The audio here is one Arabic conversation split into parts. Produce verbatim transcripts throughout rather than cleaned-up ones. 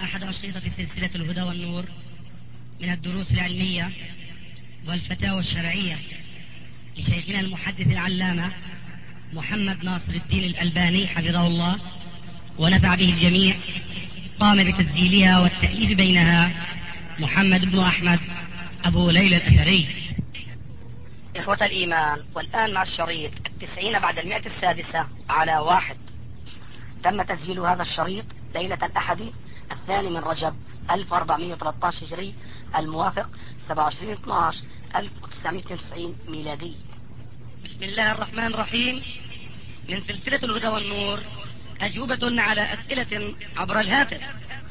أحد أشرطة سلسلة الهدى والنور من الدروس العلمية والفتاوى الشرعية لشيخنا المحدث العلامة محمد ناصر الدين الألباني حفظه الله ونفع به الجميع. قام بتسجيلها والتأليف بينها محمد بن أحمد أبو ليلى الأثري. إخوة الإيمان، والآن مع الشريط التسعين بعد المئة السادسة على واحد. تم تسجيل هذا الشريط ليلة الأحد الثاني من رجب ألف وأربعمئة وثلاثة عشر هجري الموافق سبعة وعشرين اثني عشر ألف وتسعمئة واثنين وتسعين ميلادي. بسم الله الرحمن الرحيم. من سلسلة الهدى والنور أجوبة على أسئلة عبر الهاتف.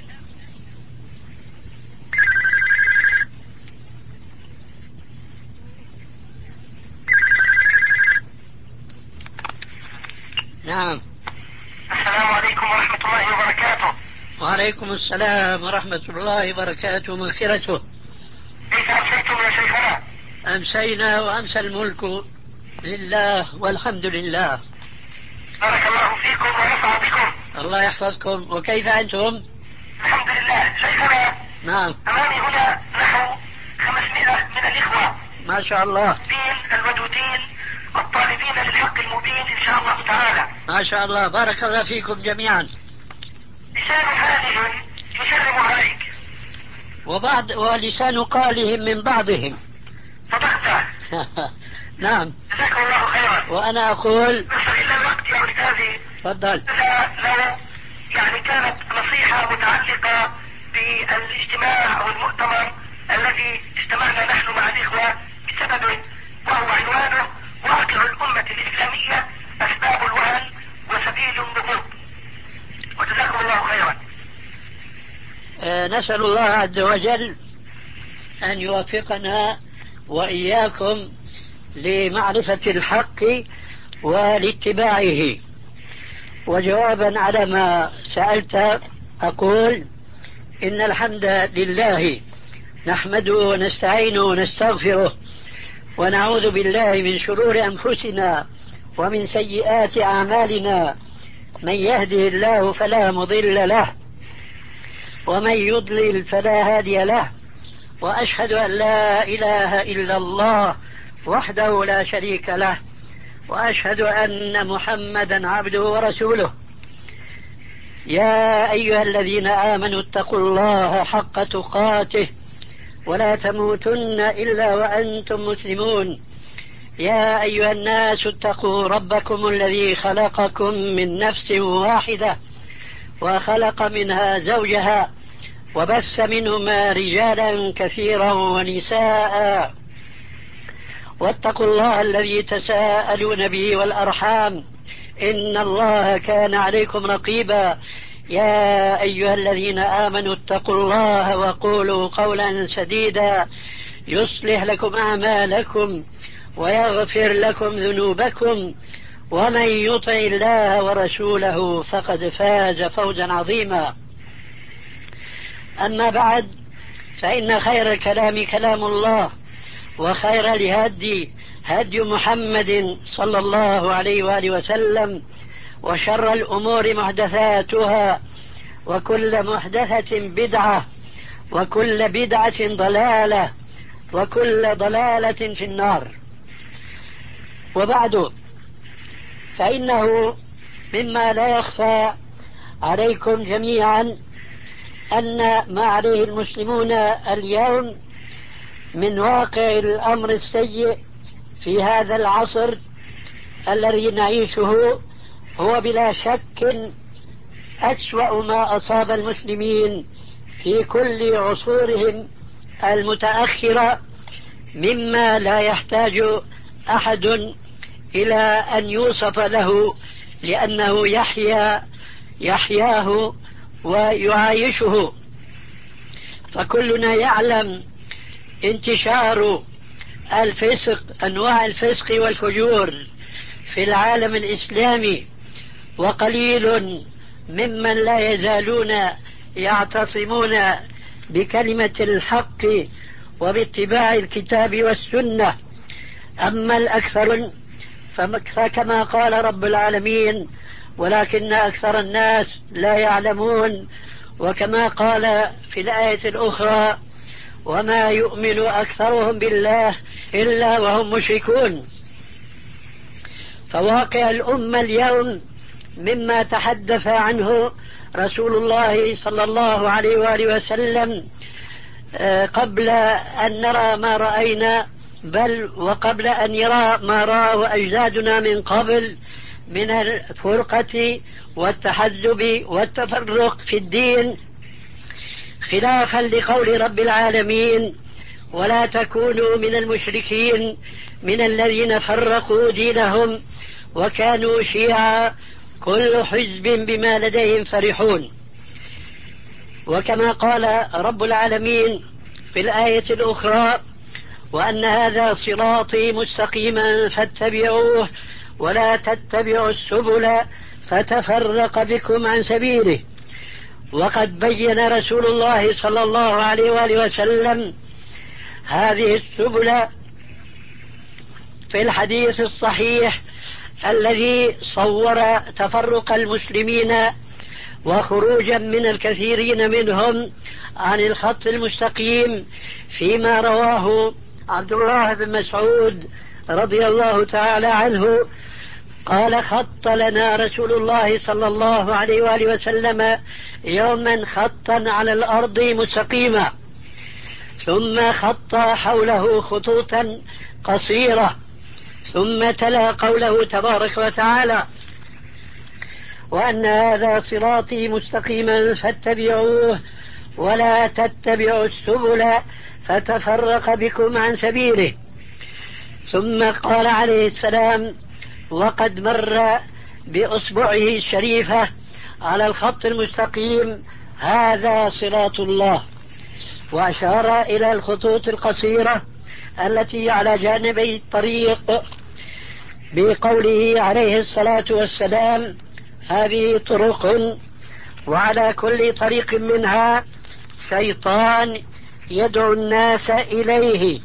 نعم. السلام عليكم ورحمة الله وبركاته. وعليكم السلام ورحمة الله وبركاته ومغفرته. كيف أمسيتم يا شيخنا؟ أمسينا وأمسى الملك لله والحمد لله. بارك الله فيكم ونفع بكم. الله يحفظكم. وكيف أنتم؟ الحمد لله. شيخنا، نعم. أمامي هنا نحو خمسمائة من الإخوة ما شاء الله. الدين الودودين الطالبين للحق المبين إن شاء الله تعالى. ما شاء الله. بارك الله فيكم جميعا. لسان حالهم يسلم عليك، وبعض ولسان قالهم من بعضهم. صدقت. نعم. جزاكم الله خيرا. وأنا أقول نستغل الوقت يا أستاذي. تفضل. لو يعني كانت نصيحة متعلقة بالاجتماع أو المؤتمر الذي اجتمعنا نحن مع الإخوة بسببه، وهو عنوانه واقع الأمة الإسلامية أسباب الوهن وسبيل النهوض. وجزاكم الله خيرا. أه نسأل الله عز وجل أن يوفقنا وإياكم لمعرفة الحق ولاتباعه. وجوابا على ما سألت أقول إن الحمد لله نحمده ونستعينه ونستغفره ونعوذ بالله من شرور أنفسنا ومن سيئات أعمالنا. من يهده الله فلا مضل له ومن يضلل فلا هادي له. وأشهد أن لا إله إلا الله وحده لا شريك له، وأشهد أن محمدا عبده ورسوله. يا أيها الذين آمنوا اتقوا الله حق تقاته ولا تموتن إلا وأنتم مسلمون. يا أيها الناس اتقوا ربكم الذي خلقكم من نفس واحدة وخلق منها زوجها وبث منهما رجالا كثيرا ونساء. واتقوا الله الذي تساءلون به والأرحام إن الله كان عليكم رقيبا. يا أيها الذين آمنوا اتقوا الله وقولوا قولا سديدا يصلح لكم أعمالكم ويغفر لكم ذنوبكم، ومن يطع الله ورسوله فقد فاز فوزا عظيما. أما بعد، فإن خير الكلام كلام الله، وخير الهدي هدي محمد صلى الله عليه وآله وسلم، وشر الأمور محدثاتها، وكل محدثة بدعة، وكل بدعة ضلالة، وكل ضلالة في النار. وبعد، فإنه مما لا يخفى عليكم جميعا أن ما عليه المسلمون اليوم من واقع الأمر السيء في هذا العصر الذي نعيشه هو بلا شك أسوأ ما أصاب المسلمين في كل عصورهم المتأخرة، مما لا يحتاج أحد إلى أن يوصف له، لأنه يحيا يحياه ويعايشه. فكلنا يعلم انتشار الفسق، أنواع الفسق والفجور في العالم الإسلامي، وقليل ممن لا يزالون يعتصمون بكلمة الحق وباتباع الكتاب والسنة. أما الأكثر فكما قال رب العالمين: ولكن أكثر الناس لا يعلمون. وكما قال في الآية الأخرى: وما يؤمن أكثرهم بالله إلا وهم مشركون. فواقع الأمة اليوم مما تحدث عنه رسول الله صلى الله عليه وآله وسلم قبل أن نرى ما رأينا، بل وقبل أن يرى ما رأى أجدادنا من قبل من الفرقة والتحزب والتفرق في الدين، خلافا لقول رب العالمين: ولا تكونوا من المشركين من الذين فرقوا دينهم وكانوا شيعا كل حزب بما لديهم فرحون. وكما قال رب العالمين في الآية الأخرى: وأن هذا صراطي مستقيما فاتبعوه ولا تتبعوا السبل فتفرق بكم عن سبيله. وقد بين رسول الله صلى الله عليه وآله وسلم هذه السبل في الحديث الصحيح الذي صور تفرق المسلمين وخروجا من الكثيرين منهم عن الخط المستقيم، فيما رواه عبد الله بن مسعود رضي الله تعالى عنه قال: خط لنا رسول الله صلى الله عليه وآله وسلم يوما خطا على الأرض مستقيما، ثم خط حوله خطوطا قصيرة، ثم تلا قوله تبارك وتعالى: وأن هذا صراطي مستقيما فاتبعوه ولا تتبعوا السبل فتفرق بكم عن سبيله. ثم قال عليه السلام وقد مر بأصبعه الشريفة على الخط المستقيم: هذا صراط الله، وأشار إلى الخطوط القصيرة التي على جانبي الطريق بقوله عليه الصلاة والسلام: هذه طرق وعلى كل طريق منها شيطان يدعو الناس إليه.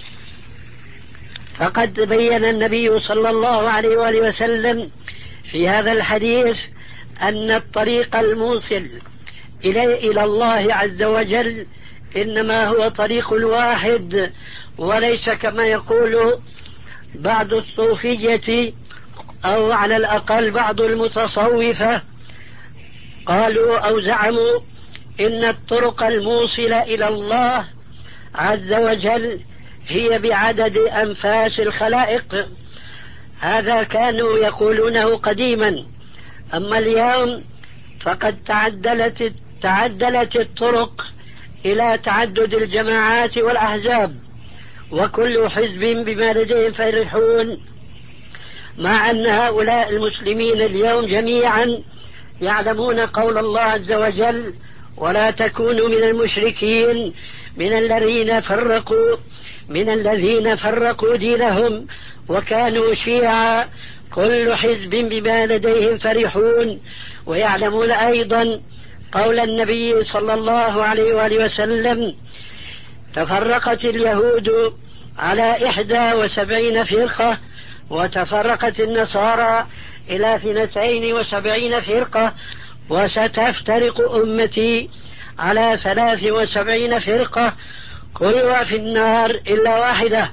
فقد بين النبي صلى الله عليه وآله وسلم في هذا الحديث أن الطريق الموصل إلى الله عز وجل إنما هو طريق واحد، وليس كما يقول بعض الصوفية أو على الأقل بعض المتصوفة قالوا أو زعموا إن الطرق الموصلة إلى الله عز وجل هي بعدد أنفاس الخلائق. هذا كانوا يقولونه قديما، أما اليوم فقد تعدلت تعدلت الطرق إلى تعدد الجماعات والأحزاب، وكل حزب بما لديهم فرحون، مع أن هؤلاء المسلمين اليوم جميعا يعلمون قول الله عز وجل: ولا تكونوا من المشركين من الذين فرقوا من الذين فرقوا دينهم وكانوا شيعا كل حزب بما لديهم فرحون. ويعلمون أيضا قول النبي صلى الله عليه وآله وسلم: تفرقت اليهود على إحدى وسبعين فرقة وتفرقت النصارى إلى اثنتين وسبعين فرقة وستفترق أمتي على ثلاث وسبعين فرقة كلها في النار إلا واحدة.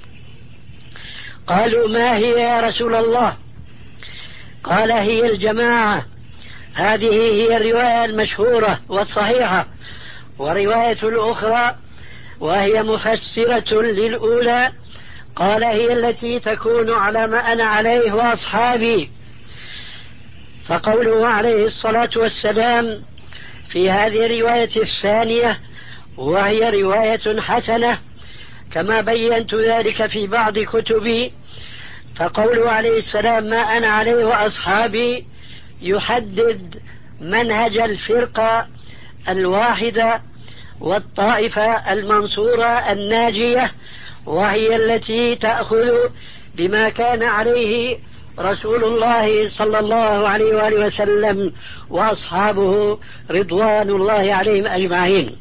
قالوا: ما هي يا رسول الله؟ قال: هي الجماعة. هذه هي الرواية المشهورة والصحيحة. ورواية الأخرى وهي مفسرة للأولى قال: هي التي تكون على ما أنا عليه وأصحابي. فقوله عليه الصلاة والسلام في هذه الرواية الثانية وهي رواية حسنة كما بينت ذلك في بعض كتبي، فقوله عليه السلام: ما أنا عليه وأصحابي يحدد منهج الفرقة الواحدة والطائفة المنصورة الناجية، وهي التي تأخذ بما كان عليه رسول الله صلى الله عليه وآله وسلم وأصحابه رضوان الله عليهم أجمعين.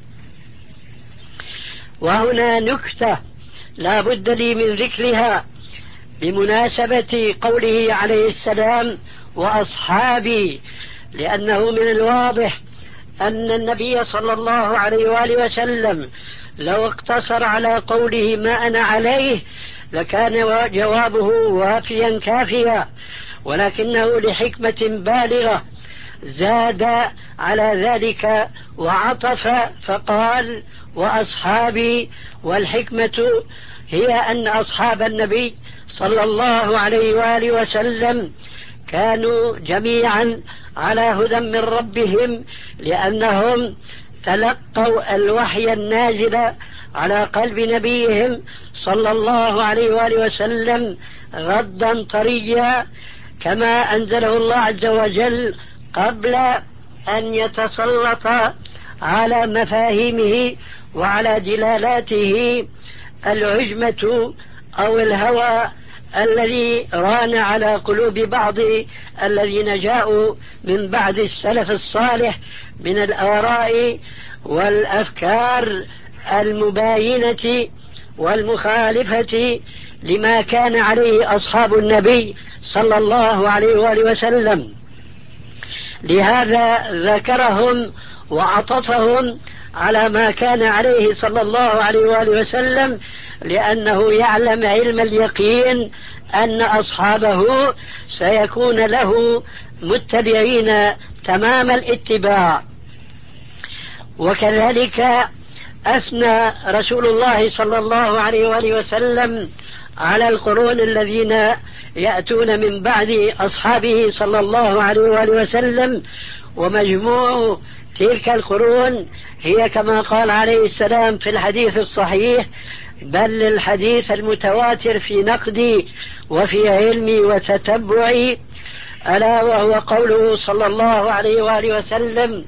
وهنا نكتة لا بد لي من ذكرها بمناسبة قوله عليه السلام: وأصحابي، لأنه من الواضح أن النبي صلى الله عليه وآله وسلم لو اقتصر على قوله ما أنا عليه لكان جوابه وافيا كافيا، ولكنه لحكمة بالغة زاد على ذلك وعطف فقال وأصحابي، والحكمة هي أن أصحاب النبي صلى الله عليه وآله وسلم كانوا جميعا على هدى من ربهم، لأنهم تلقوا الوحي النازل على قلب نبيهم صلى الله عليه وآله وسلم غضا طريا كما أنزله الله عز وجل قبل أن يتسلط على مفاهيمه وعلى دلالاته العجمة أو الهوى الذي ران على قلوب بعض الذين جاءوا من بعد السلف الصالح من الآراء والأفكار المباينة والمخالفة لما كان عليه أصحاب النبي صلى الله عليه وآله وسلم. لهذا ذكرهم وعطفهم على ما كان عليه صلى الله عليه وآله وسلم، لأنه يعلم علم اليقين أن أصحابه سيكون له متبعين تمام الاتباع. وكذلك أثنى رسول الله صلى الله عليه وآله وسلم على القرون الذين يأتون من بعد أصحابه صلى الله عليه وآله وسلم، ومجموع تلك القرون هي كما قال عليه السلام في الحديث الصحيح: بل الحديث المتواتر في نقدي وفي علمي وتتبعي، ألا وهو قوله صلى الله عليه وآله وسلم: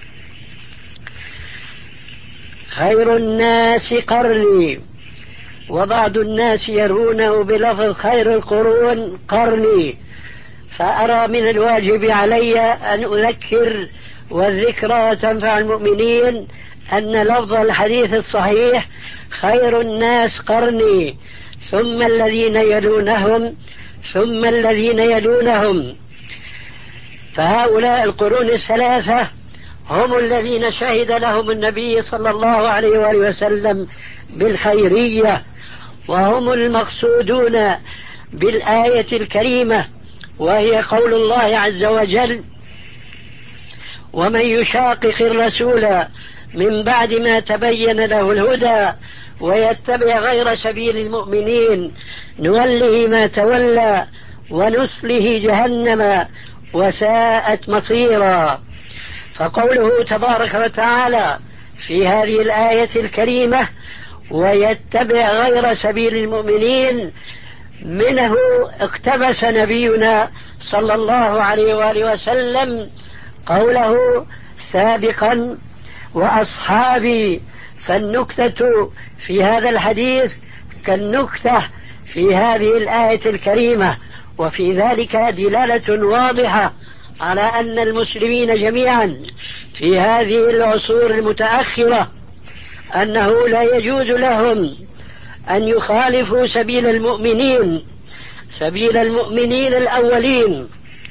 خير الناس قرني. وبعض الناس يرونه بلفظ خير القرون قرني، فأرى من الواجب علي أن أذكر والذكرى تنفع المؤمنين أن لفظ الحديث الصحيح خير الناس قرني ثم الذين يلونهم ثم الذين يلونهم. فهؤلاء القرون الثلاثة هم الذين شهد لهم النبي صلى الله عليه وآله وسلم بالخيرية، وهم المقصودون بالآية الكريمة، وهي قول الله عز وجل: ومن يشاقق الرسول من بعد ما تبين له الهدى ويتبع غير سبيل المؤمنين نوله ما تولى ونصله جهنم وساءت مصيرا. فقوله تبارك وتعالى في هذه الآية الكريمة: ويتبع غير سبيل المؤمنين، منه اقتبس نبينا صلى الله عليه وآله وسلم قوله سابقا: وأصحابي. فالنكتة في هذا الحديث كالنكتة في هذه الآية الكريمة، وفي ذلك دلالة واضحة على أن المسلمين جميعا في هذه العصور المتأخرة أنه لا يجوز لهم أن يخالفوا سبيل المؤمنين سبيل المؤمنين الأولين،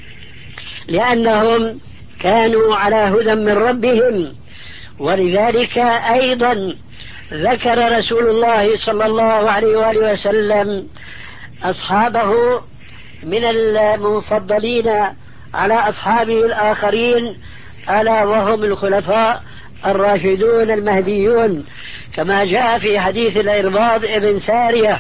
لأنهم كانوا على هدى من ربهم. ولذلك أيضا ذكر رسول الله صلى الله عليه وآله وسلم أصحابه من المفضلين على أصحابه الآخرين، ألا وهم الخلفاء الراشدون المهديون، كما جاء في حديث الإرباض ابن سارية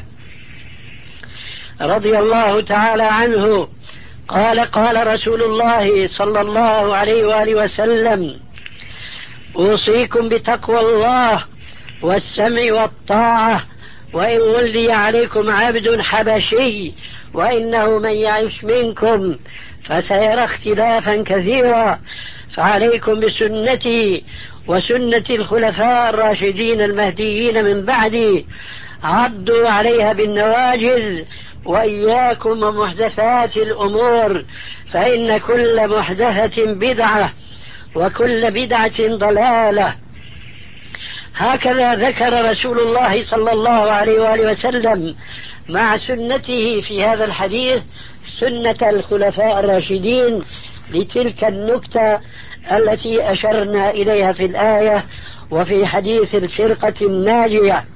رضي الله تعالى عنه قال: قال رسول الله صلى الله عليه وآله وسلم: أوصيكم بتقوى الله والسمع والطاعة، وإن ولي عليكم عبد حبشي، وإنه من يعش منكم فسيرى اختلافا كثيرا، فعليكم بسنتي وسنة الخلفاء الراشدين المهديين من بعدي، عضوا عليها بالنواجذ، وإياكم ومحدثات الأمور، فإن كل محدثة بدعة وكل بدعة ضلالة. هكذا ذكر رسول الله صلى الله عليه وآله وسلم مع سنته في هذا الحديث سنة الخلفاء الراشدين لتلك النكتة التي أشرنا إليها في الآية وفي حديث الفرقة الناجية.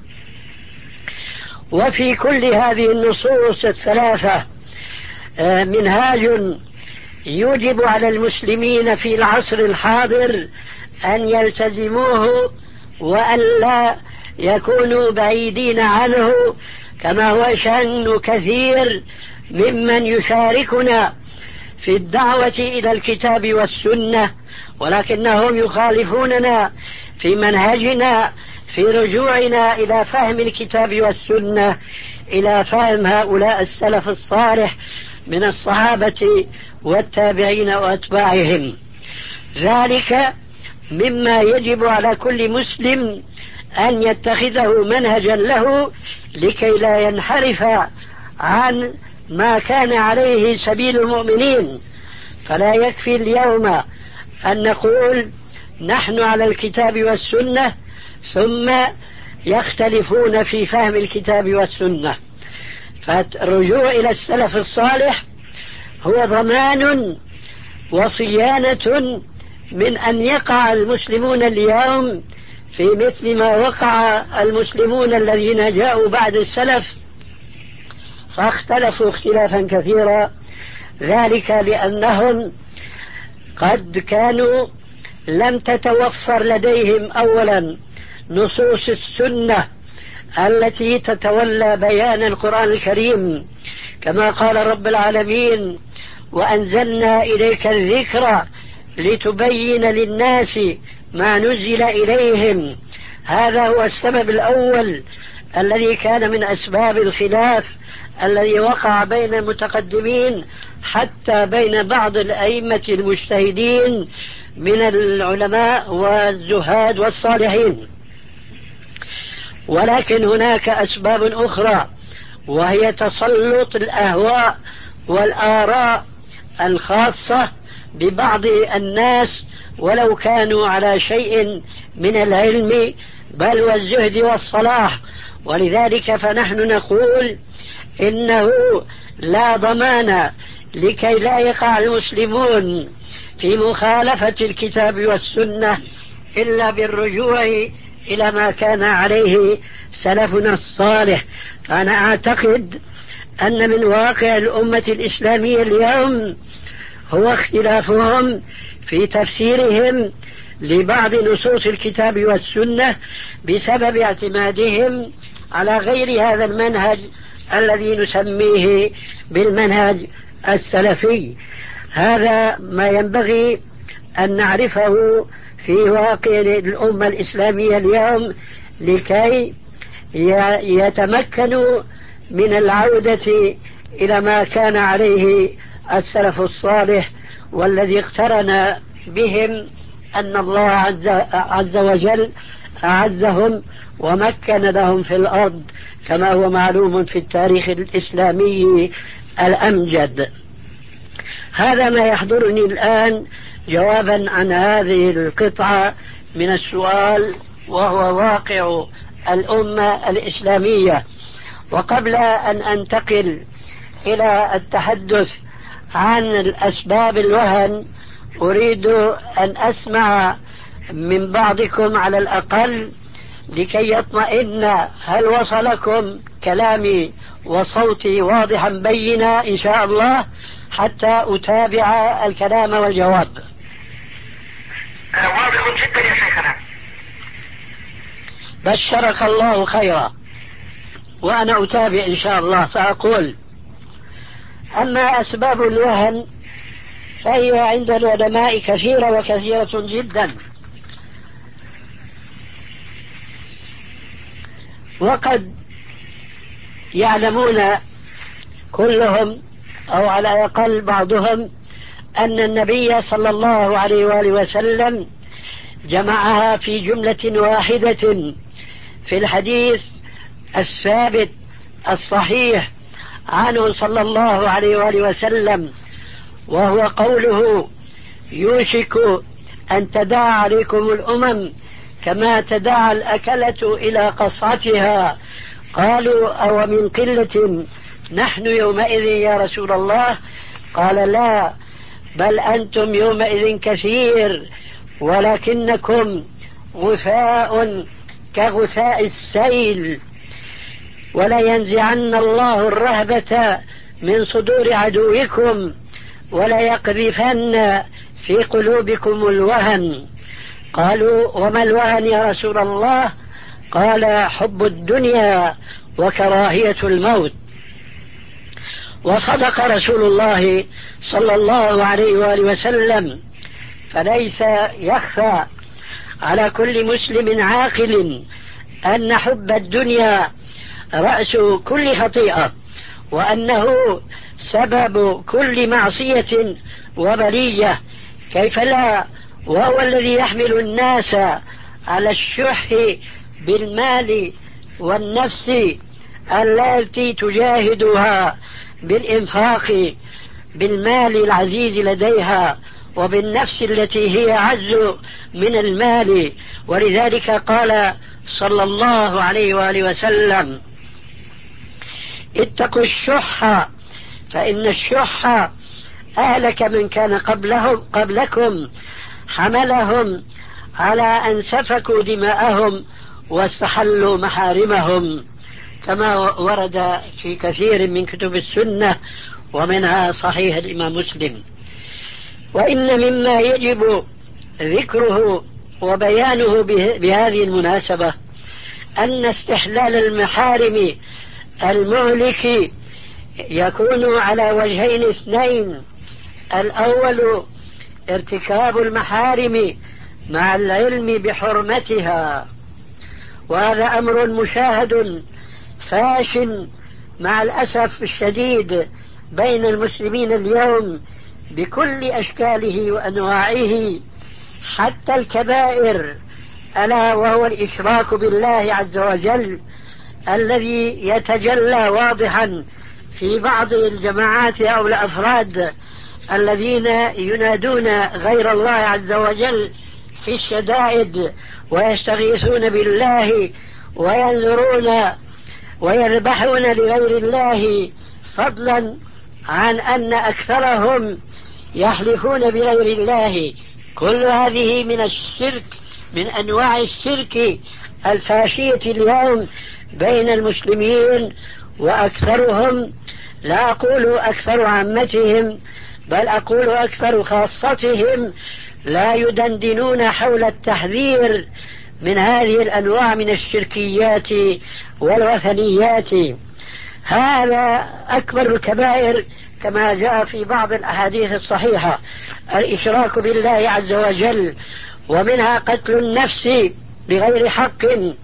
وفي كل هذه النصوص الثلاثة منهاج يجب على المسلمين في العصر الحاضر أن يلتزموه وأن لا يكونوا بعيدين عنه، كما هو شأن كثير ممن يشاركنا في الدعوة إلى الكتاب والسنة، ولكنهم يخالفوننا في منهجنا في رجوعنا إلى فهم الكتاب والسنة، إلى فهم هؤلاء السلف الصالح من الصحابة والتابعين وأتباعهم. ذلك مما يجب على كل مسلم أن يتخذه منهجا له لكي لا ينحرف عن ما كان عليه سبيل المؤمنين. فلا يكفي اليوم أن نقول نحن على الكتاب والسنة ثم يختلفون في فهم الكتاب والسنة. فالرجوع إلى السلف الصالح هو ضمان وصيانة من أن يقع المسلمون اليوم في مثل ما وقع المسلمون الذين جاءوا بعد السلف فاختلفوا اختلافا كثيرا. ذلك لأنهم قد كانوا لم تتوفر لديهم أولا نصوص السنة التي تتولى بيان القرآن الكريم، كما قال رب العالمين: وأنزلنا إليك الذكر لتبين للناس ما نزل إليهم. هذا هو السبب الأول الذي كان من أسباب الخلاف الذي وقع بين المتقدمين حتى بين بعض الأئمة المجتهدين من العلماء والزهاد والصالحين. ولكن هناك أسباب أخرى، وهي تسلط الأهواء والآراء الخاصة ببعض الناس ولو كانوا على شيء من العلم بل والزهد والصلاح. ولذلك فنحن نقول إنه لا ضمان لكي لا يقع المسلمون في مخالفة الكتاب والسنة إلا بالرجوع إلى ما كان عليه سلفنا الصالح. فأنا أعتقد أن من واقع الأمة الإسلامية اليوم هو اختلافهم في تفسيرهم لبعض نصوص الكتاب والسنة بسبب اعتمادهم على غير هذا المنهج الذي نسميه بالمنهج السلفي. هذا ما ينبغي أن نعرفه في واقع الأمة الإسلامية اليوم لكي يتمكنوا من العودة إلى ما كان عليه السلف الصالح، والذي اقترن بهم أن الله عز, عز وجل أعزهم ومكن لهم في الأرض كما هو معلوم في التاريخ الإسلامي الأمجد. هذا ما يحضرني الآن جوابا عن هذه القطعة من السؤال، وهو واقع الأمة الإسلامية. وقبل أن أنتقل إلى التحدث عن الأسباب الوهن أريد أن أسمع من بعضكم على الأقل لكي يطمئن هل وصلكم كلامي وصوتي واضحا بينا إن شاء الله حتى أتابع الكلام والجواب. واضح جدا يا شيخنا. بشرك الله خيرا. وأنا أتابع إن شاء الله. فأقول: أما أسباب الوهن فهي عند العلماء كثيرة وكثيرة جدا، وقد يعلمون كلهم أو على الأقل بعضهم أن النبي صلى الله عليه وآله وسلم جمعها في جملة واحدة في الحديث الثابت الصحيح عنه صلى الله عليه وآله وسلم، وهو قوله: يوشك أن تداعى عليكم الأمم كما تداعى الأكلة إلى قصعتها. قالوا: أو من قلة نحن يومئذ يا رسول الله؟ قال: لا، بل أنتم يومئذ كثير ولكنكم غثاء كغثاء السيل. ولينزعن الله الرهبة من صدور عدوكم وليقذفن في قلوبكم الوهن. قالوا وما الوهن يا رسول الله؟ قال حب الدنيا وكراهية الموت. وصدق رسول الله صلى الله عليه وآله وسلم، فليس يخفى على كل مسلم عاقل أن حب الدنيا رأس كل خطيئة، وأنه سبب كل معصية وبلية. كيف لا وهو الذي يحمل الناس على الشح بالمال والنفس التي تجاهدها بالإنفاق بالمال العزيز لديها وبالنفس التي هي أعز من المال. ولذلك قال صلى الله عليه وآله وسلم اتقوا الشح فإن الشح أهلك من كان قبلهم قبلكم حملهم على أن سفكوا دماءهم واستحلوا محارمهم، كما ورد في كثير من كتب السنة ومنها صحيح الإمام مسلم. وإن مما يجب ذكره وبيانه بهذه المناسبة أن استحلال المحارم المهلك يكون على وجهين اثنين: الأول ارتكاب المحارم مع العلم بحرمتها، وهذا أمر مشاهد فاش مع الأسف الشديد بين المسلمين اليوم بكل أشكاله وأنواعه، حتى الكبائر، ألا وهو الإشراك بالله عز وجل الذي يتجلى واضحا في بعض الجماعات أو الأفراد الذين ينادون غير الله عز وجل في الشدائد ويستغيثون بالله وينذرون ويذبحون لغير الله، فضلا عن أن أكثرهم يحلفون بغير الله. كل هذه من الشرك، من أنواع الشرك الفاشية اليوم بين المسلمين، وأكثرهم، لا أقول أكثر عامتهم بل أقول أكثر خاصتهم، لا يدندنون حول التحذير من هذه الأنواع من الشركيات والوثنيات. هذا أكبر الكبائر كما جاء في بعض الأحاديث الصحيحة: الإشراك بالله عز وجل، ومنها قتل النفس بغير حق،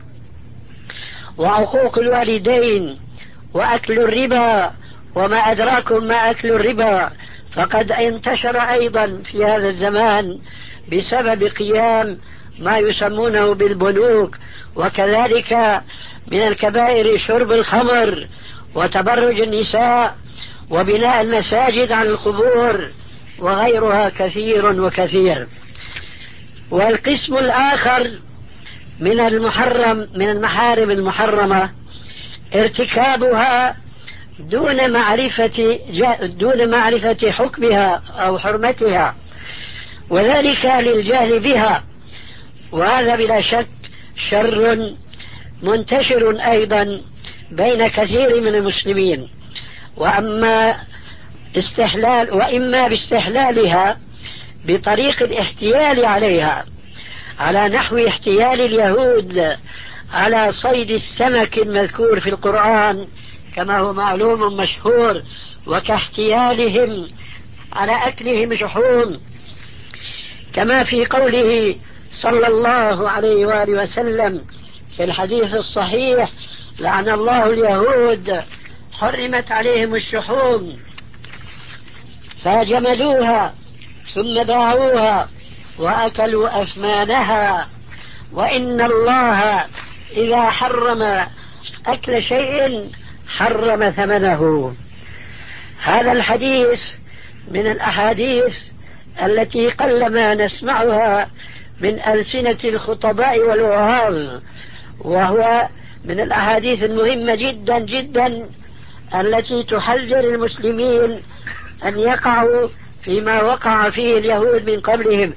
وعقوق الوالدين، وأكل الربا. وما أدراكم ما أكل الربا، فقد انتشر أيضا في هذا الزمان بسبب قيام ما يسمونه بالبنوك. وكذلك من الكبائر شرب الخمر وتبرج النساء وبناء المساجد على القبور وغيرها كثير وكثير. والقسم الآخر من المحرم من المحارم المحرمة ارتكابها دون معرفة دون معرفة حكمها أو حرمتها، وذلك للجهل بها، وهذا بلا شك شر منتشر أيضا بين كثير من المسلمين. وأما استحلال وإما باستحلالها بطريق الاحتيال عليها، على نحو احتيال اليهود على صيد السمك المذكور في القرآن كما هو معلوم مشهور، وكاحتيالهم على أكلهم شحوم، كما في قوله صلى الله عليه وآله وسلم في الحديث الصحيح: لعن الله اليهود حرمت عليهم الشحوم فجملوها ثم باعوها وأكلوا أثمانها، وإن الله إذا حرم أكل شيء حرم ثمنه. هذا الحديث من الأحاديث التي قلما نسمعها من ألسنة الخطباء والوعاظ، وهو من الأحاديث المهمة جدا جدا التي تحذر المسلمين أن يقعوا فيما وقع فيه اليهود من قبلهم،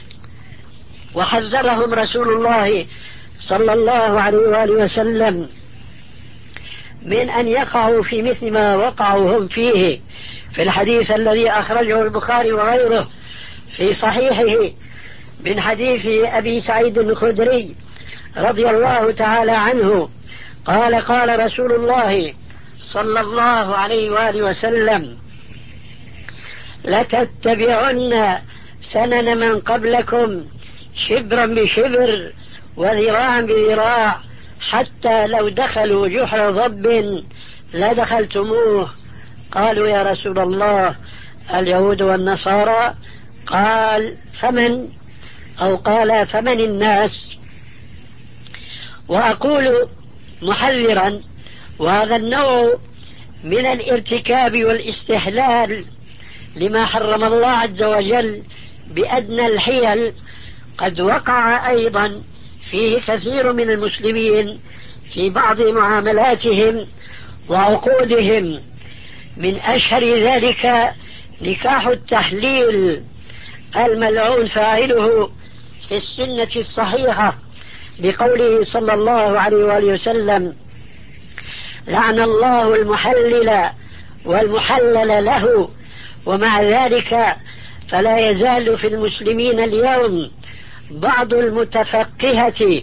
وحذرهم رسول الله صلى الله عليه وآله وسلم من أن يقعوا في مثل ما وقعوا هم فيه، في الحديث الذي أخرجه البخاري وغيره في صحيحه من حديث أبي سعيد الخدري رضي الله تعالى عنه قال قال رسول الله صلى الله عليه وآله وسلم: لتتبعن سنن من قبلكم شبرا بشبر وذراعا بذراع، حتى لو دخلوا جحر ضب لدخلتموه. قالوا: يا رسول الله، اليهود والنصارى؟ قال: فمن أو قال فمن الناس؟ وأقول محذرا، وهذا النوع من الارتكاب والاستحلال لما حرم الله عز وجل بأدنى الحيل قد وقع أيضا فيه كثير من المسلمين في بعض معاملاتهم وعقودهم. من أشهر ذلك نكاح التحليل الملعون فاعله في السنة الصحيحة بقوله صلى الله عليه وآله وسلم: لعن الله المحلل والمحلل له. ومع ذلك فلا يزال في المسلمين اليوم بعض المتفقهة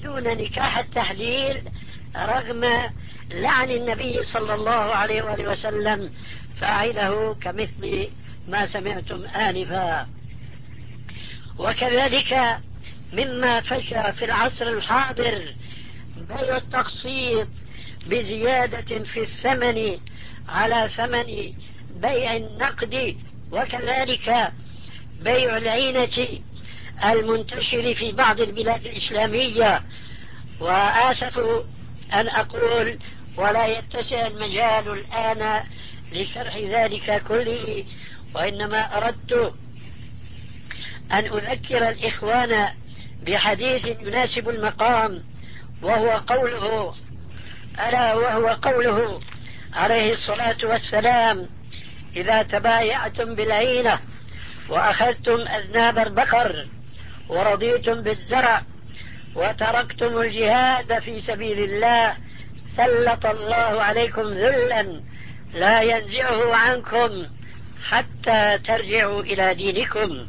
يعدون نكاح التحليل رغم لعن النبي صلى الله عليه وآله وسلم فاعله، كمثل ما سمعتم آنفا. وكذلك مما فشى في العصر الحاضر بيع التقسيط بزيادة في الثمن على ثمن بيع النقد، وكذلك بيع العينة المنتشر في بعض البلاد الإسلامية. وآسف أن أقول ولا يتسع المجال الآن لشرح ذلك كله، وإنما أردت أن أذكر الإخوان بحديث يناسب المقام، وهو قوله ألا وهو قوله عليه الصلاة والسلام: إذا تبايعتم بالعينة وأخذتم أذناب البقر ورضيتم بالزرع وتركتم الجهاد في سبيل الله سلط الله عليكم ذلا لا ينزعه عنكم حتى ترجعوا إلى دينكم.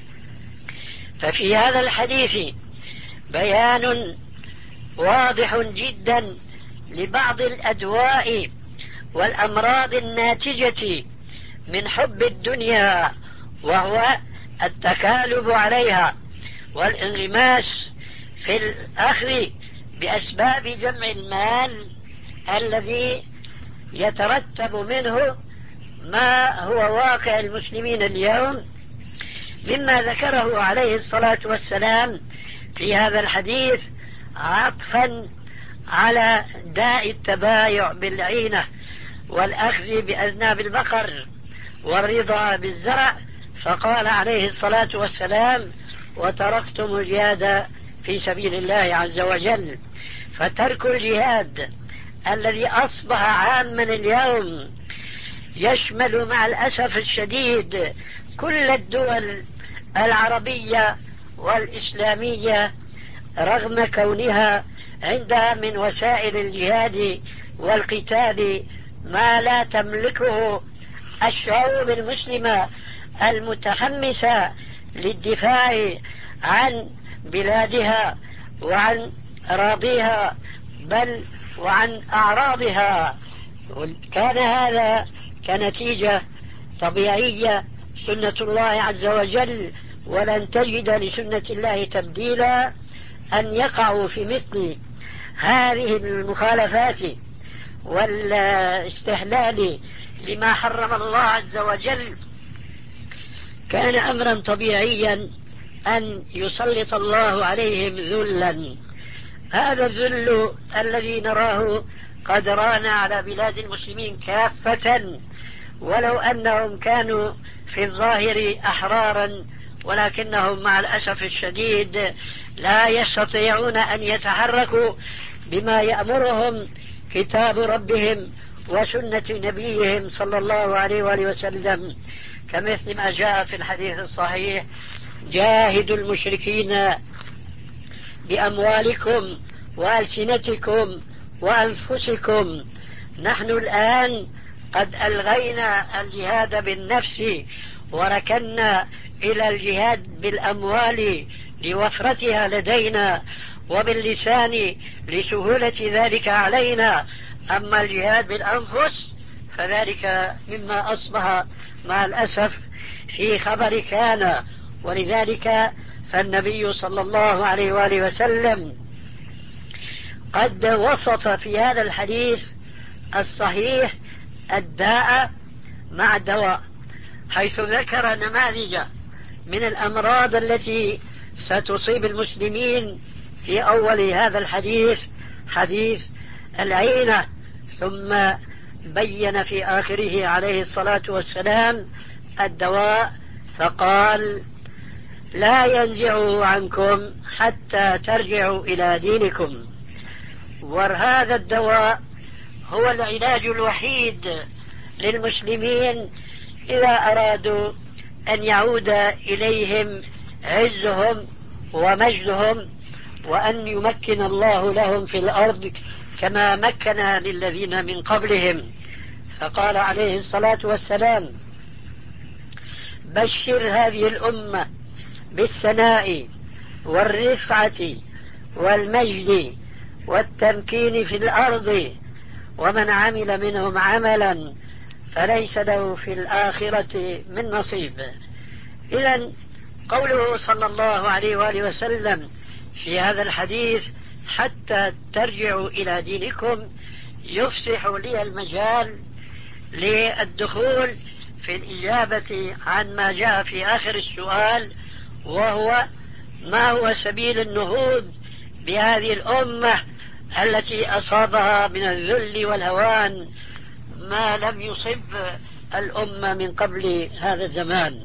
ففي هذا الحديث بيان واضح جدا لبعض الأدواء والأمراض الناتجة من حب الدنيا، وهو التكالب عليها والانغماس في الأخذ بأسباب جمع المال الذي يترتب منه ما هو واقع المسلمين اليوم، مما ذكره عليه الصلاة والسلام في هذا الحديث عطفا على داء التبايع بالعينة والأخذ بأذناب البقر والرضا بالزرع، فقال عليه الصلاة والسلام: وتركتم الجهاد في سبيل الله عز وجل. فترك الجهاد الذي أصبح عاما اليوم يشمل مع الأسف الشديد كل الدول العربية والإسلامية، رغم كونها عندها من وسائل الجهاد والقتال ما لا تملكه الشعوب المسلمة المتحمسة للدفاع عن بلادها وعن أراضيها بل وعن أعراضها. كان هذا كنتيجة طبيعية سنة الله عز وجل، ولن تجد لسنة الله تبديلا، أن يقعوا في مثل هذه المخالفات والاستحلال لما حرم الله عز وجل. كان أمرا طبيعيا أن يسلط الله عليهم ذلا. هذا الذل الذي نراه قد ران على بلاد المسلمين كافة، ولو أنهم كانوا في الظاهر أحرارا، ولكنهم مع الأسف الشديد لا يستطيعون أن يتحركوا بما يأمرهم كتاب ربهم وسنة نبيهم صلى الله عليه وآله وسلم، كمثل ما جاء في الحديث الصحيح: جاهدوا المشركين بأموالكم وألسنتكم وأنفسكم. نحن الآن قد ألغينا الجهاد بالنفس وركنا إلى الجهاد بالأموال لوفرتها لدينا، وباللسان لسهولة ذلك علينا. أما الجهاد بالأنفس فذلك مما أصبح مع الأسف في خبر كان. ولذلك فالنبي صلى الله عليه وآله وسلم قد وصف في هذا الحديث الصحيح الداء مع الدواء، حيث ذكر نماذج من الأمراض التي ستصيب المسلمين في أول هذا الحديث، حديث العينة، ثم بين في آخره عليه الصلاة والسلام الدواء فقال: لا ينزعه عنكم حتى ترجعوا إلى دينكم. وهذا الدواء هو العلاج الوحيد للمسلمين إذا أرادوا أن يعود إليهم عزهم ومجدهم، وأن يمكن الله لهم في الأرض كما مكن للذين من قبلهم. فقال عليه الصلاة والسلام: بشر هذه الأمة بالسناء والرفعة والمجد والتمكين في الأرض، ومن عمل منهم عملا فليس له في الآخرة من نصيب. إذن قوله صلى الله عليه وآله وسلم في هذا الحديث حتى ترجعوا إلى دينكم يفسح لي المجال للدخول في الإجابة عن ما جاء في آخر السؤال، وهو ما هو سبيل النهوض بهذه الأمة التي أصابها من الذل والهوان ما لم يصب الأمة من قبل هذا الزمان.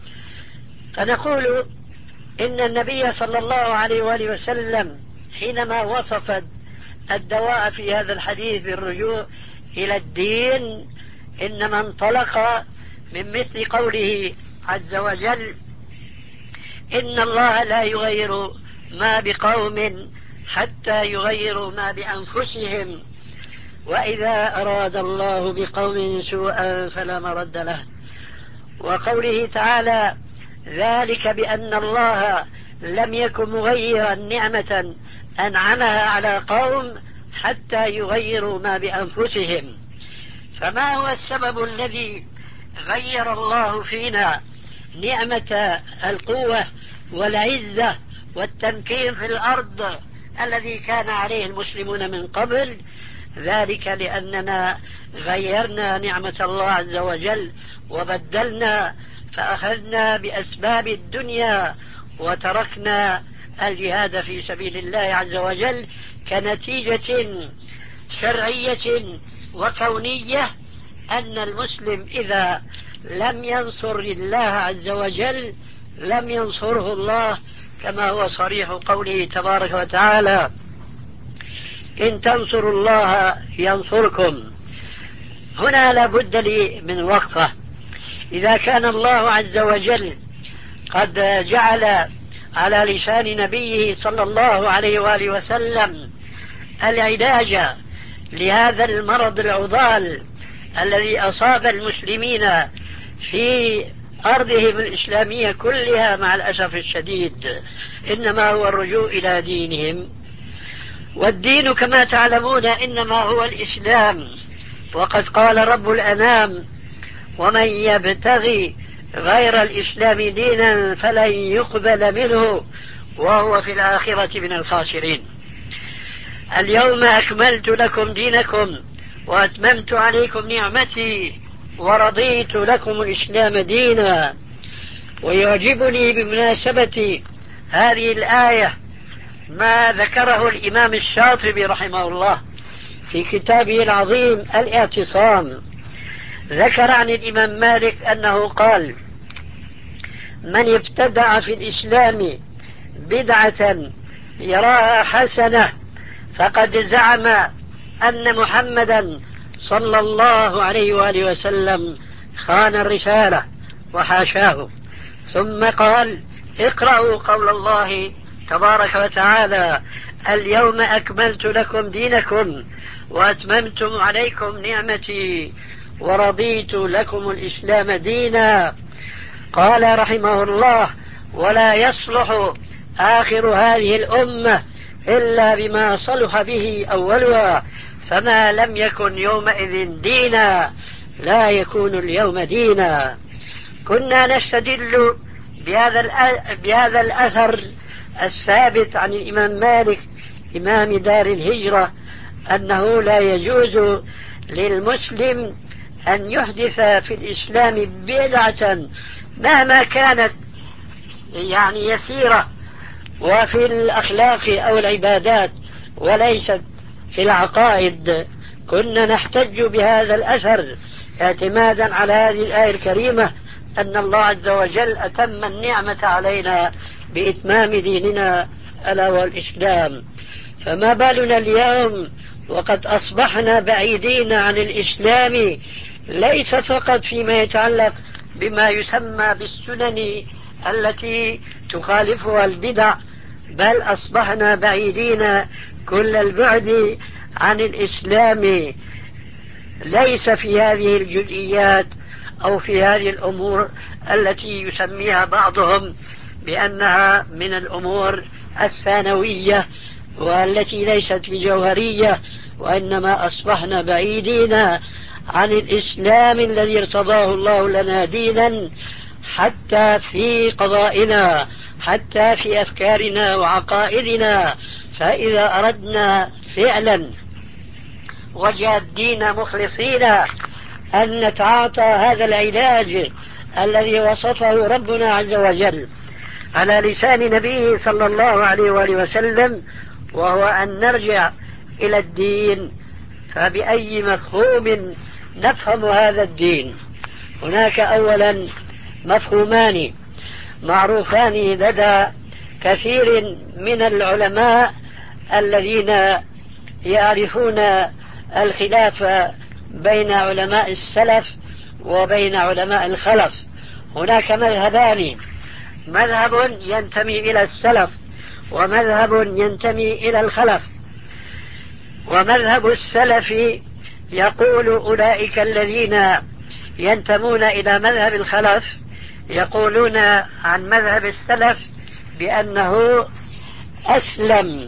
فنقول إن النبي صلى الله عليه وآله وسلم حينما وصف الدواء في هذا الحديث بالرجوع إلى الدين إنما انطلق من مثل قوله عز وجل: إن الله لا يغير ما بقوم حتى يغيروا ما بأنفسهم، وإذا أراد الله بقوم سوءا فلا مرد له. وقوله تعالى: ذلك بأن الله لم يكن مغيرا نعمة أنعمها على قوم حتى يغيروا ما بأنفسهم. فما هو السبب الذي غير الله فينا نعمة القوة والعزة والتمكين في الأرض الذي كان عليه المسلمون من قبل؟ ذلك لأننا غيرنا نعمة الله عز وجل وبدلنا، فأخذنا بأسباب الدنيا وتركنا الجهاد في سبيل الله عز وجل كنتيجة شرعية وكونية، أن المسلم إذا لم ينصر الله عز وجل لم ينصره الله، كما هو صريح قوله تبارك وتعالى: إن تنصروا الله ينصركم. هنا لا بد لي من وقفة. إذا كان الله عز وجل قد جعل على لسان نبيه صلى الله عليه وآله وسلم العلاج لهذا المرض العضال الذي أصاب المسلمين في أرضهم الإسلامية كلها مع الأسف الشديد، إنما هو الرجوع إلى دينهم. والدين كما تعلمون إنما هو الإسلام، وقد قال رب الأنام: ومن يبتغي غير الإسلام دينا فلن يقبل منه وهو في الآخرة من الخاسرين. اليوم أكملت لكم دينكم وأتممت عليكم نعمتي ورضيت لكم الإسلام دينا. ويعجبني بمناسبة هذه الآية ما ذكره الإمام الشاطبي رحمه الله في كتابه العظيم الاعتصام. ذكر عن الإمام مالك أنه قال: من ابتدع في الإسلام بدعة يراها حسنة فقد زعم أن محمدا صلى الله عليه وآله وسلم خان الرسالة وحاشاه. ثم قال: اقرأوا قول الله تبارك وتعالى: اليوم أكملت لكم دينكم وأتممت عليكم نعمتي ورضيت لكم الإسلام دينا. قال رحمه الله: ولا يصلح آخر هذه الأمة إلا بما صلح به أولها، فما لم يكن يومئذ دينا لا يكون اليوم دينا. كنا نستدل بهذا, بهذا الأثر الثابت عن الإمام مالك إمام دار الهجرة أنه لا يجوز للمسلم أن يحدث في الإسلام بدعة مهما كانت يعني يسيرة وفي الأخلاق أو العبادات وليست في العقائد. كنا نحتج بهذا الأثر اعتمادا على هذه الآية الكريمة أن الله عز وجل أتم النعمة علينا بإتمام ديننا ألا والإسلام. فما بالنا اليوم وقد أصبحنا بعيدين عن الإسلام، ليس فقط فيما يتعلق بما يسمى بالسنن التي تخالفها البدع، بل أصبحنا بعيدين كل البعد عن الإسلام، ليس في هذه الجزئيات أو في هذه الأمور التي يسميها بعضهم بأنها من الأمور الثانوية والتي ليست بجوهرية، وإنما أصبحنا بعيدين عن الإسلام الذي ارتضاه الله لنا دينا، حتى في قضائنا، حتى في أفكارنا وعقائدنا. فإذا أردنا فعلا وجادين مخلصين أن نتعاطى هذا العلاج الذي وصفه ربنا عز وجل على لسان نبيه صلى الله عليه وآله وسلم، وهو أن نرجع إلى الدين، فبأي مفهوم نفهم هذا الدين؟ هناك أولا مفهومان معروفان لدى كثير من العلماء الذين يعرفون الخلاف بين علماء السلف وبين علماء الخلف. هناك مذهبان، مذهب ينتمي إلى السلف ومذهب ينتمي إلى الخلف. ومذهب السلف يقول أولئك الذين ينتمون إلى مذهب الخلف يقولون عن مذهب السلف بأنه أسلم،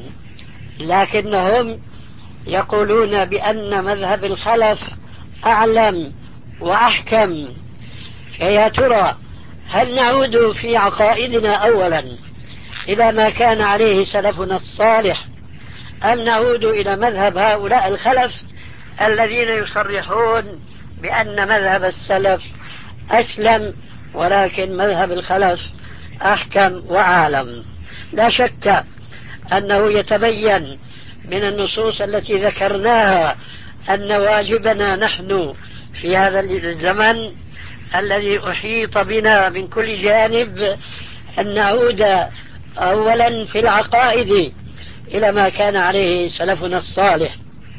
لكنهم يقولون بأن مذهب الخلف أعلم وأحكم. فيا ترى هل نعود في عقائدنا أولا إلى ما كان عليه سلفنا الصالح، أم نعود إلى مذهب هؤلاء الخلف الذين يصرحون بأن مذهب السلف أسلم ولكن مذهب الخلف أحكم وأعلم؟ لا شك أنه يتبين من النصوص التي ذكرناها أن واجبنا نحن في هذا الزمن الذي أحيط بنا من كل جانب أن نعود أولا في العقائد إلى ما كان عليه سلفنا الصالح،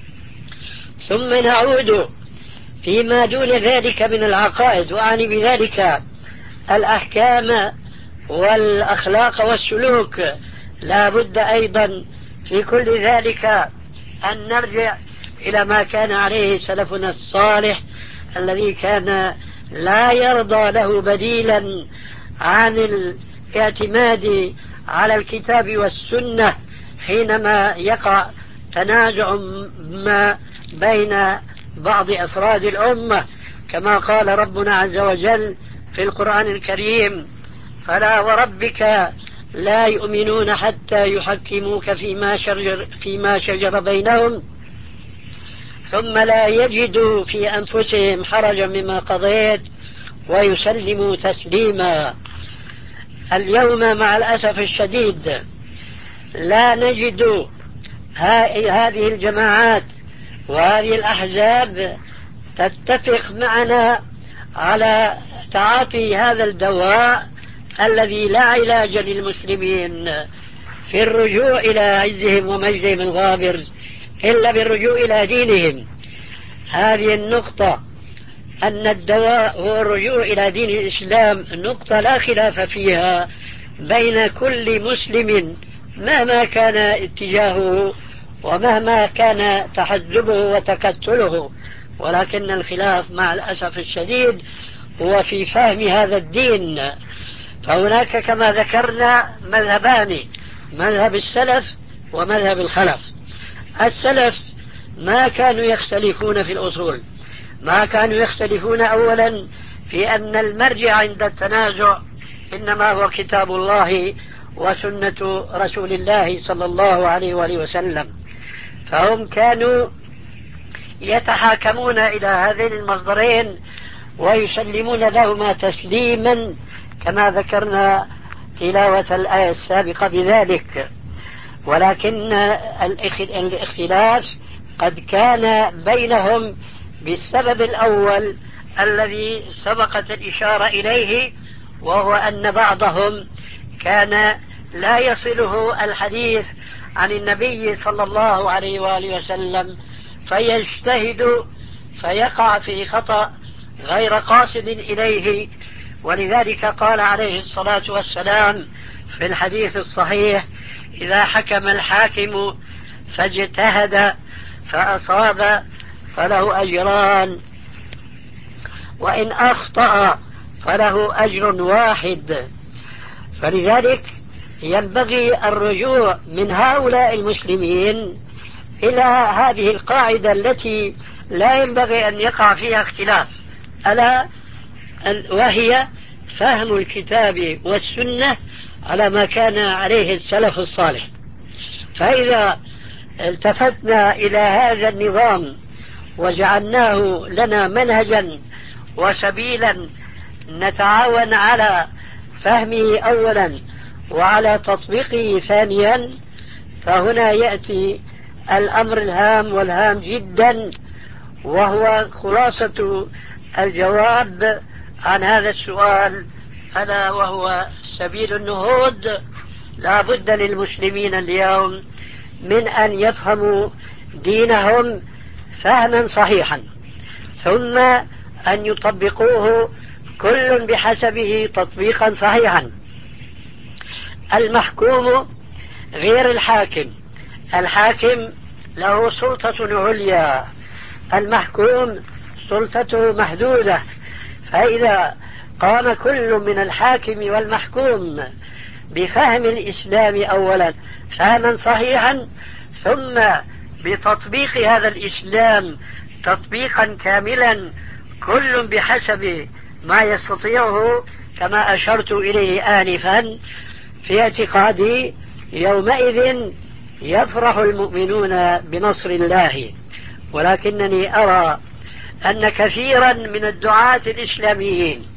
ثم نعود فيما دون ذلك من العقائد، وأعني بذلك الأحكام والأخلاق والسلوك. لا بد أيضا في كل ذلك أن نرجع إلى ما كان عليه سلفنا الصالح الذي كان لا يرضى له بديلا عن الاعتماد على الكتاب والسنة حينما يقع تنازع ما بين بعض أفراد الأمة، كما قال ربنا عز وجل في القرآن الكريم: فلا وربك لا يؤمنون حتى يحكموك فيما شجر, فيما شجر بينهم ثم لا يجدوا في أنفسهم حرجا مما قضيت ويسلموا تسليما. اليوم مع الأسف الشديد لا نجد هذه الجماعات وهذه الأحزاب تتفق معنا على تعاطي هذا الدواء الذي لا علاج للمسلمين في الرجوع إلى عزهم ومجدهم الغابر إلا بالرجوع إلى دينهم. هذه النقطة أن الدواء هو الرجوع إلى دين الإسلام نقطة لا خلاف فيها بين كل مسلم مهما كان اتجاهه ومهما كان تحزبه وتكتله، ولكن الخلاف مع الأسف الشديد هو في فهم هذا الدين. فهناك كما ذكرنا مذهبان، مذهب السلف ومذهب الخلف. السلف ما كانوا يختلفون في الأصول، ما كانوا يختلفون أولا في أن المرجع عند التنازع إنما هو كتاب الله وسنة رسول الله صلى الله عليه وآله وسلم، فهم كانوا يتحاكمون إلى هذين المصدرين ويسلمون لهما تسليما كما ذكرنا تلاوة الآية السابقة بذلك. ولكن الاختلاف قد كان بينهم بالسبب الأول الذي سبقت الإشارة إليه، وهو أن بعضهم كان لا يصله الحديث عن النبي صلى الله عليه وآله وسلم فيجتهد فيقع في خطأ غير قاصد إليه. ولذلك قال عليه الصلاة والسلام في الحديث الصحيح: إذا حكم الحاكم فاجتهد فأصاب فله أجران، وإن أخطأ فله أجر واحد. فلذلك ينبغي الرجوع من هؤلاء المسلمين إلى هذه القاعدة التي لا ينبغي أن يقع فيها اختلاف، ألا وهي فهم الكتاب والسنة على ما كان عليه السلف الصالح. فإذا التفتنا إلى هذا النظام وجعلناه لنا منهجا وسبيلا نتعاون على فهمه أولا وعلى تطبيقه ثانيا، فهنا يأتي الأمر الهام والهام جدا، وهو خلاصة الجواب عن هذا السؤال، ألا وهو سبيل النهوض. لا بد للمسلمين اليوم من أن يفهموا دينهم فهما صحيحا، ثم أن يطبقوه كل بحسبه تطبيقا صحيحا. المحكوم غير الحاكم، الحاكم له سلطة عليا، المحكوم سلطته محدودة. فإذا قام كل من الحاكم والمحكوم بفهم الإسلام أولا فهما صحيحا، ثم بتطبيق هذا الإسلام تطبيقا كاملا كل بحسب ما يستطيعه، كما أشرت إليه آنفا في اعتقادي، يومئذ يفرح المؤمنون بنصر الله. ولكنني أرى أن كثيرا من الدعاة الإسلاميين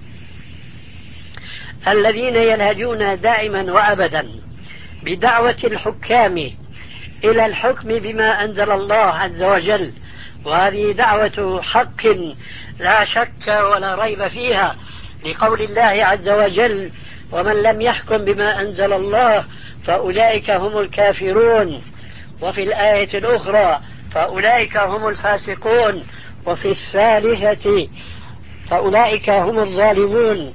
الذين يلهجون دائما وأبدا بدعوة الحكام إلى الحكم بما أنزل الله عز وجل، وهذه دعوة حق لا شك ولا ريب فيها، لقول الله عز وجل: ومن لم يحكم بما أنزل الله فأولئك هم الكافرون. وفي الآية الأخرى: فأولئك هم الفاسقون. وفي الثالثة: فأولئك هم الظالمون.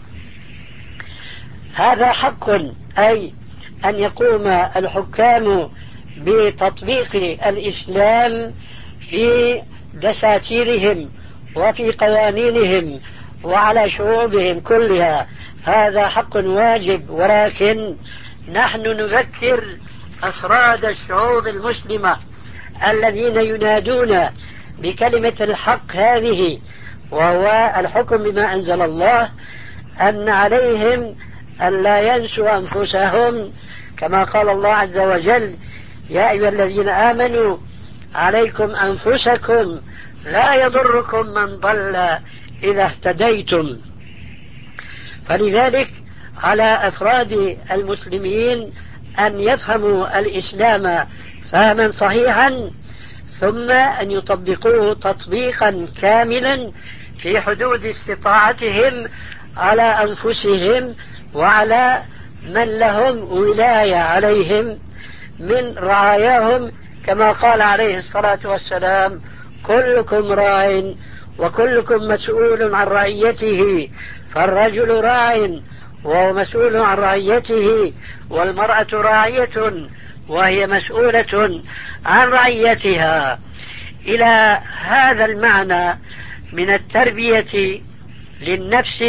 هذا حق، أي أن يقوم الحكام بتطبيق الإسلام في دساتيرهم وفي قوانينهم وعلى شعوبهم كلها، هذا حق واجب. ولكن نحن نذكر أفراد الشعوب المسلمة الذين ينادون بكلمة الحق هذه، وهو الحكم بما أنزل الله، أن عليهم أن لا ينسوا أنفسهم، كما قال الله عز وجل: يا أيها الذين آمنوا عليكم أنفسكم لا يضركم من ضل إذا اهتديتم. فلذلك على أفراد المسلمين أن يفهموا الإسلام فهما صحيحا، ثم أن يطبقوه تطبيقا كاملا في حدود استطاعتهم على أنفسهم وعلى من لهم ولاية عليهم من رعاياهم، كما قال عليه الصلاة والسلام: كلكم راع وكلكم مسؤول عن رعيته، فالرجل راع وهو مسؤول عن رعيته، والمرأة راعية وهي مسؤولة عن رعيتها. إلى هذا المعنى من التربية للنفس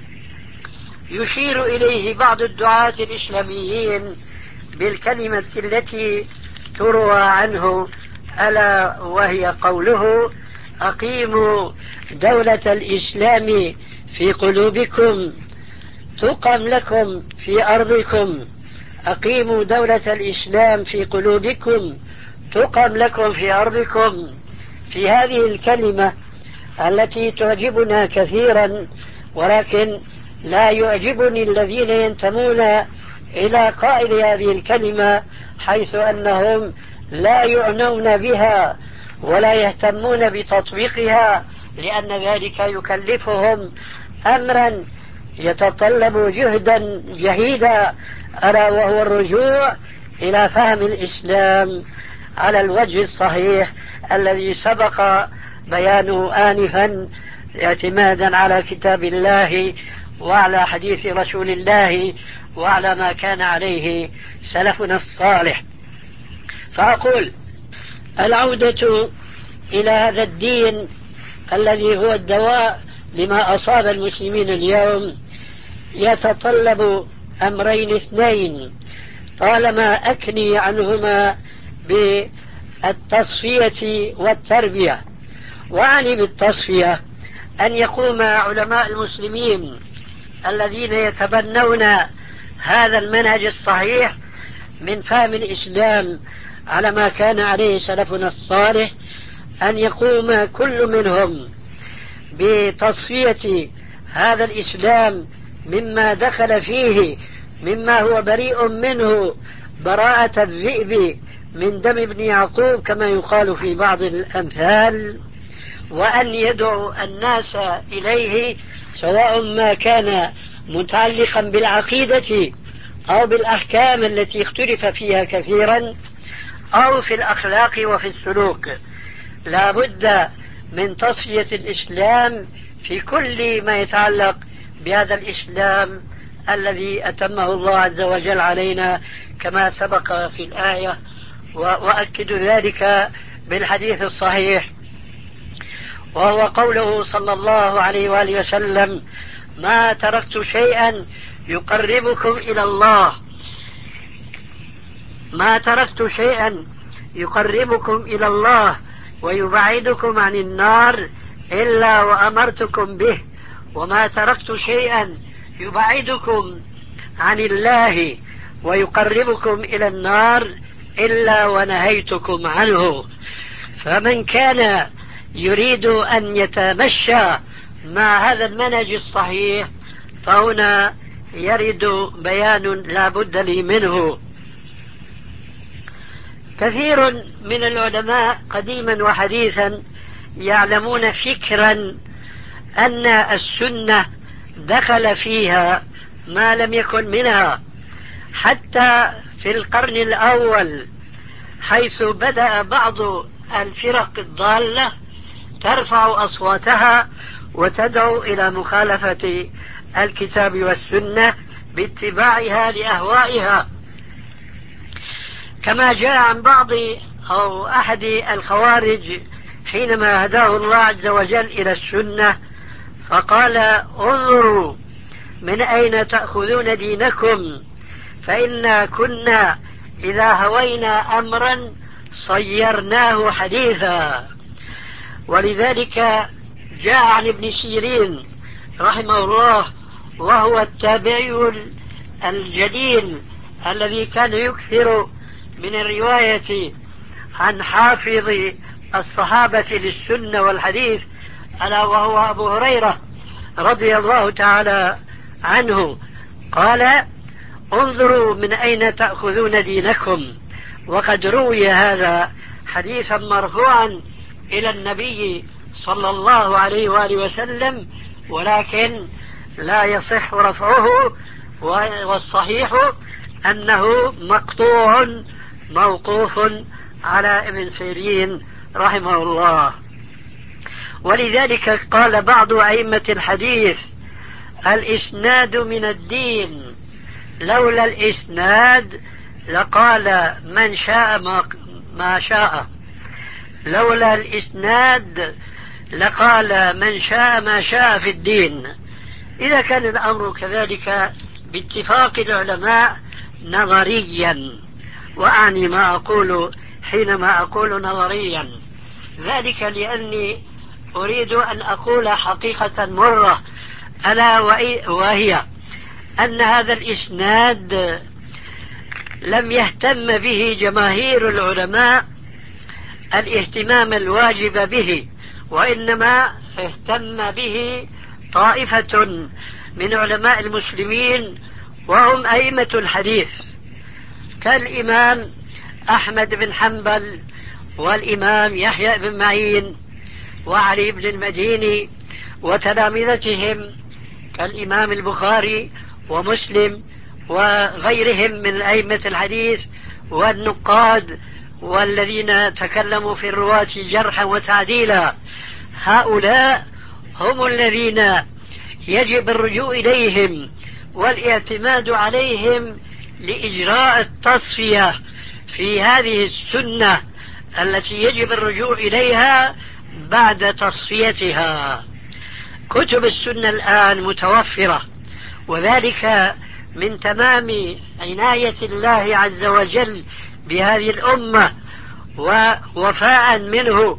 يشير إليه بعض الدعاة الإسلاميين بالكلمة التي تروى عنه، ألا وهي قوله: أقيموا دولة الإسلام في قلوبكم تقم لكم في أرضكم. أقيموا دولة الإسلام في قلوبكم تقم لكم في أرضكم. في هذه الكلمة التي تعجبنا كثيرا، ولكن لا يعجبني الذين ينتمون إلى قائل هذه الكلمة، حيث أنهم لا يعنون بها ولا يهتمون بتطبيقها، لأن ذلك يكلفهم أمرا يتطلب جهدا جهيدا، ألا وهو الرجوع إلى فهم الإسلام على الوجه الصحيح الذي سبق بيانه آنفا، اعتمادا على كتاب الله وعلى حديث رسول الله وعلى ما كان عليه سلفنا الصالح. فأقول: العودة إلى هذا الدين الذي هو الدواء لما أصاب المسلمين اليوم يتطلب أمرين اثنين: طالما أكني عنهما بالتصفية والتربية. وأعني بالتصفية أن يقوم علماء المسلمين الذين يتبنون هذا المنهج الصحيح من فهم الإسلام على ما كان عليه سلفنا الصالح، أن يقوم كل منهم بتصفية هذا الإسلام مما دخل فيه مما هو بريء منه براءة الذئب من دم ابن يعقوب كما يقال في بعض الأمثال، وأن يدعو الناس إليه سواء ما كان متعلقا بالعقيدة أو بالأحكام التي اختلف فيها كثيرا أو في الأخلاق وفي السلوك. لا بد من تصفية الإسلام في كل ما يتعلق بهذا الإسلام الذي أتمه الله عز وجل علينا كما سبق في الآية، وأؤكد ذلك بالحديث الصحيح، وهو قوله صلى الله عليه وآله وسلم: ما تركت شيئا يقربكم إلى الله ما تركت شيئا يقربكم إلى الله ويبعدكم عن النار إلا وأمرتكم به، وما تركت شيئا يبعدكم عن الله ويقربكم إلى النار إلا ونهيتكم عنه. فمن كان يريد أن يتمشى مع هذا المنهج الصحيح فهنا يرد بيان لا بد لي منه. كثير من العلماء قديما وحديثا يعلمون فكرا أن السنة دخل فيها ما لم يكن منها، حتى في القرن الأول حيث بدأ بعض الفرق الضالة ترفع أصواتها وتدعو إلى مخالفة الكتاب والسنة باتباعها لأهوائها، كما جاء عن بعض أو أحد الخوارج حينما هداه الله عز وجل إلى السنة فقال: انظروا من أين تأخذون دينكم، فإنا كنا إذا هوينا أمرا صيرناه حديثا. ولذلك جاء عن ابن سيرين رحمه الله، وهو التابعي الجليل الذي كان يكثر من الرواية عن حافظ الصحابة للسنة والحديث، ألا وهو أبو هريرة رضي الله تعالى عنه، قال: انظروا من أين تأخذون دينكم. وقد روي هذا حديثا مرفوعا إلى النبي صلى الله عليه وآله وسلم، ولكن لا يصح رفعه، والصحيح أنه مقطوع موقوف على ابن سيرين رحمه الله. ولذلك قال بعض أئمة الحديث: الإسناد من الدين، لولا الإسناد لقال من شاء ما, ما شاء لولا الإسناد لقال من شاء ما شاء في الدين. إذا كان الأمر كذلك باتفاق العلماء نظريا، وأعني ما أقول حينما أقول نظريا ذلك لأني أريد أن أقول حقيقة مرة، ألا وهي أن هذا الإسناد لم يهتم به جماهير العلماء الاهتمام الواجب به، وإنما اهتم به طائفة من علماء المسلمين وهم أئمة الحديث كالإمام أحمد بن حنبل والإمام يحيى بن معين وعلي بن المديني وتلامذتهم كالإمام البخاري ومسلم وغيرهم من أئمة الحديث والنقاد والذين تكلموا في الرواة جرحا وتعديلا. هؤلاء هم الذين يجب الرجوع إليهم والاعتماد عليهم لإجراء التصفية في هذه السنة التي يجب الرجوع إليها بعد تصفيتها. كتب السنة الآن متوفرة، وذلك من تمام عناية الله عز وجل بهذه الأمة ووفاء منه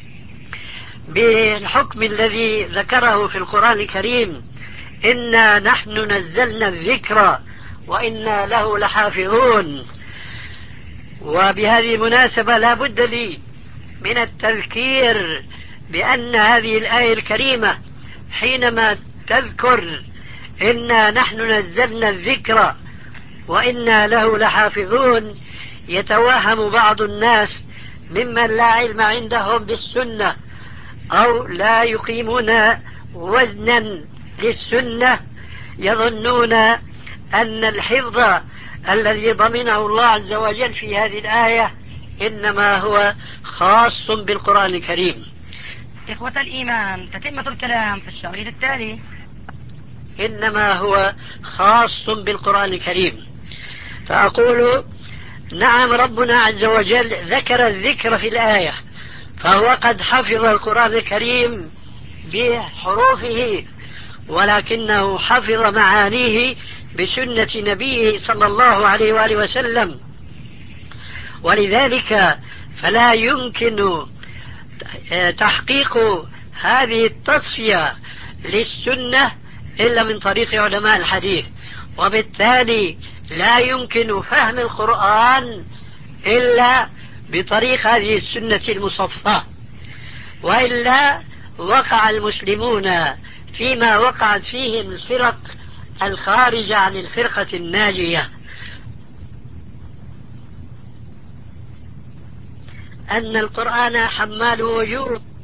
بالحكم الذي ذكره في القرآن الكريم: إنا نحن نزلنا الذكر وإنا له لحافظون. وبهذه المناسبة لا بد لي من التذكير بأن هذه الآية الكريمة حينما تذكر إنا نحن نزلنا الذكر وإنا له لحافظون، يتوهم بعض الناس ممن لا علم عندهم بالسنة أو لا يقيمون وزنا للسنة، يظنون أن الحفظ الذي ضمنه الله عز وجل في هذه الآية إنما هو خاص بالقرآن الكريم. إخوة الإيمان، تتمة الكلام في الشريط التالي. إنما هو خاص بالقرآن الكريم. فأقول نعم، ربنا عز وجل ذكر الذكر في الآية، فهو قد حفظ القرآن الكريم بحروفه، ولكنه حفظ معانيه بسنة نبيه صلى الله عليه وآله وسلم. ولذلك فلا يمكن تحقيق هذه التصفية للسنة إلا من طريق علماء الحديث، وبالتالي لا يمكن فهم القرآن إلا بطريق هذه السنة المصفاة، وإلا وقع المسلمون فيما وقعت فيهم الفرق الخارجة عن الفرقة الناجية، أن القرآن حمال وجوه